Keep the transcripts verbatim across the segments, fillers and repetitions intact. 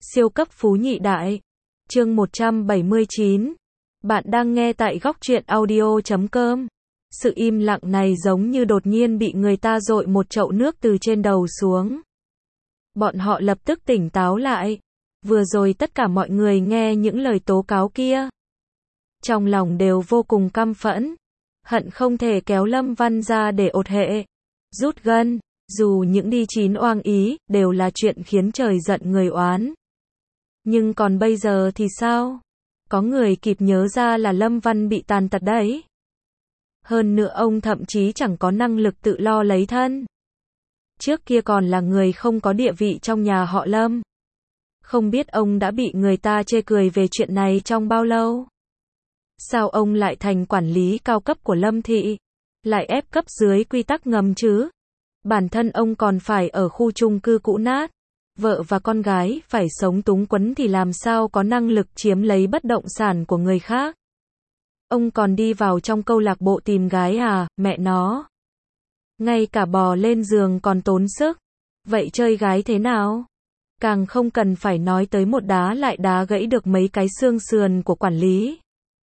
Siêu cấp phú nhị đại. Chương một trăm bảy mươi chín. Bạn đang nghe tại góc truyện audio chấm com. Sự im lặng này giống như đột nhiên bị người ta dội một chậu nước từ trên đầu xuống. Bọn họ lập tức tỉnh táo lại. Vừa rồi tất cả mọi người nghe những lời tố cáo kia, trong lòng đều vô cùng căm phẫn, hận không thể kéo Lâm Văn ra để ột hệ, rút gân. Dù những đi chín oang ý, đều là chuyện khiến trời giận người oán. Nhưng còn bây giờ thì sao? Có người kịp nhớ ra là Lâm Văn bị tàn tật đấy. Hơn nữa ông thậm chí chẳng có năng lực tự lo lấy thân. Trước kia còn là người không có địa vị trong nhà họ Lâm. Không biết ông đã bị người ta chê cười về chuyện này trong bao lâu? Sao ông lại thành quản lý cao cấp của Lâm thị? Lại ép cấp dưới quy tắc ngầm chứ? Bản thân ông còn phải ở khu chung cư cũ nát, vợ và con gái phải sống túng quẫn thì làm sao có năng lực chiếm lấy bất động sản của người khác. Ông còn đi vào trong câu lạc bộ tìm gái à, mẹ nó. Ngay cả bò lên giường còn tốn sức. Vậy chơi gái thế nào? Càng không cần phải nói tới một đá lại đá gãy được mấy cái xương sườn của quản lý.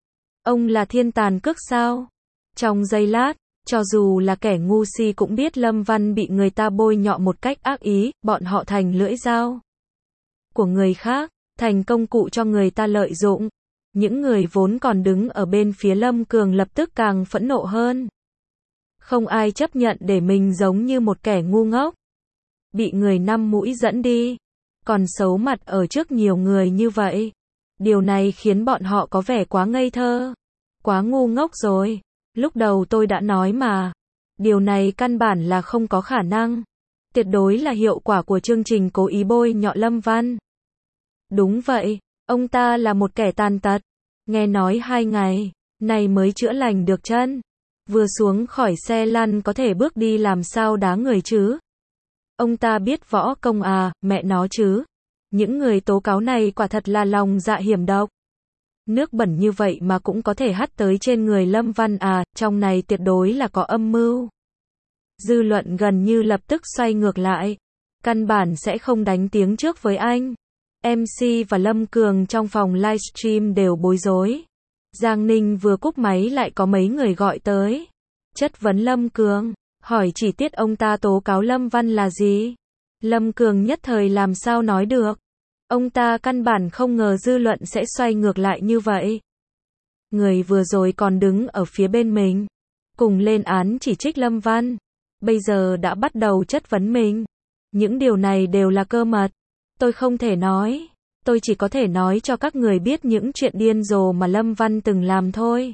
Ông là thiên tàn cước sao? Trong giây lát, cho dù là kẻ ngu si cũng biết Lâm Văn bị người ta bôi nhọ một cách ác ý, bọn họ thành lưỡi dao của người khác, thành công cụ cho người ta lợi dụng. Những người vốn còn đứng ở bên phía Lâm Cường lập tức càng phẫn nộ hơn. Không ai chấp nhận để mình giống như một kẻ ngu ngốc, bị người năm mũi dẫn đi, còn xấu mặt ở trước nhiều người như vậy. Điều này khiến bọn họ có vẻ quá ngây thơ, quá ngu ngốc rồi. Lúc đầu tôi đã nói mà, điều này căn bản là không có khả năng. Tuyệt đối là hiệu quả của chương trình cố ý bôi nhọ Lâm Văn. Đúng vậy, ông ta là một kẻ tàn tật. Nghe nói hai ngày này mới chữa lành được chân. Vừa xuống khỏi xe lăn có thể bước đi làm sao đá người chứ? Ông ta biết võ công à, mẹ nó chứ. Những người tố cáo này quả thật là lòng dạ hiểm độc. Nước bẩn như vậy mà cũng có thể hắt tới trên người Lâm Văn à, trong này tuyệt đối là có âm mưu. Dư luận gần như lập tức xoay ngược lại. Căn bản sẽ không đánh tiếng trước với anh. em xê và Lâm Cường trong phòng livestream đều bối rối. Giang Ninh vừa cúp máy lại có mấy người gọi tới. Chất vấn Lâm Cường, hỏi chi tiết ông ta tố cáo Lâm Văn là gì. Lâm Cường nhất thời làm sao nói được. Ông ta căn bản không ngờ dư luận sẽ xoay ngược lại như vậy. Người vừa rồi còn đứng ở phía bên mình, cùng lên án chỉ trích Lâm Văn, bây giờ đã bắt đầu chất vấn mình. Những điều này đều là cơ mật. Tôi không thể nói. Tôi chỉ có thể nói cho các người biết những chuyện điên rồ mà Lâm Văn từng làm thôi.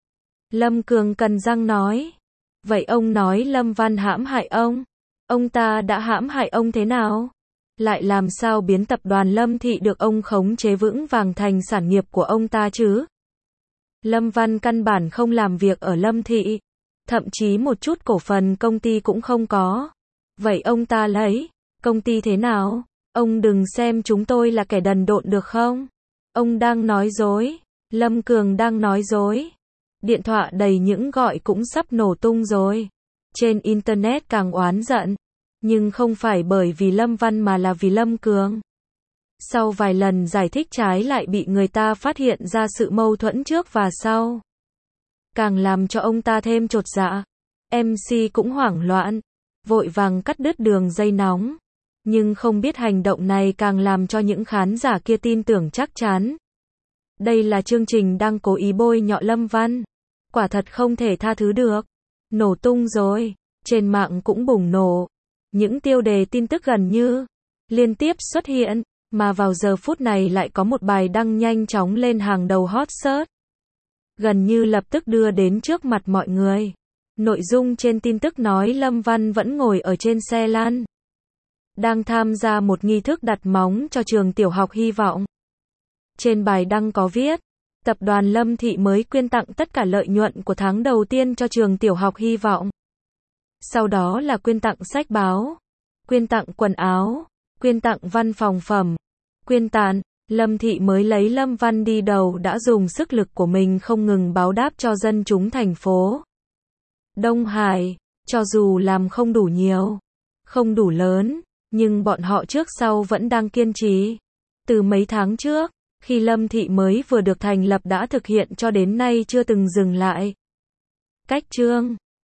Lâm Cường cắn răng nói. Vậy ông nói Lâm Văn hãm hại ông? Ông ta đã hãm hại ông thế nào? Lại làm sao biến tập đoàn Lâm thị được ông khống chế vững vàng thành sản nghiệp của ông ta chứ? Lâm Văn căn bản không làm việc ở Lâm thị, thậm chí một chút cổ phần công ty cũng không có. Vậy ông ta lấy công ty thế nào? Ông đừng xem chúng tôi là kẻ đần độn được không? Ông đang nói dối. Lâm Cường đang nói dối. Điện thoại đầy những gọi cũng sắp nổ tung rồi. Trên internet càng oán giận. Nhưng không phải bởi vì Lâm Văn mà là vì Lâm Cường. Sau vài lần giải thích trái lại bị người ta phát hiện ra sự mâu thuẫn trước và sau. Càng làm cho ông ta thêm chột dạ. em xê cũng hoảng loạn, vội vàng cắt đứt đường dây nóng. Nhưng không biết hành động này càng làm cho những khán giả kia tin tưởng chắc chắn. Đây là chương trình đang cố ý bôi nhọ Lâm Văn. Quả thật không thể tha thứ được. Nổ tung rồi. Trên mạng cũng bùng nổ. Những tiêu đề tin tức gần như liên tiếp xuất hiện, mà vào giờ phút này lại có một bài đăng nhanh chóng lên hàng đầu hot search. Gần như lập tức đưa đến trước mặt mọi người. Nội dung trên tin tức nói Lâm Văn vẫn ngồi ở trên xe lăn, đang tham gia một nghi thức đặt móng cho trường tiểu học Hy vọng. Trên bài đăng có viết, tập đoàn Lâm thị mới quyên tặng tất cả lợi nhuận của tháng đầu tiên cho trường tiểu học Hy vọng. Sau đó là quyên tặng sách báo, quyên tặng quần áo, quyên tặng văn phòng phẩm, quyên tặng. Lâm thị mới lấy Lâm Văn đi đầu đã dùng sức lực của mình không ngừng báo đáp cho dân chúng thành phố Đông Hải, cho dù làm không đủ nhiều, không đủ lớn, nhưng bọn họ trước sau vẫn đang kiên trì. Từ mấy tháng trước, khi Lâm Thị mới vừa được thành lập đã thực hiện cho đến nay chưa từng dừng lại. Cách chương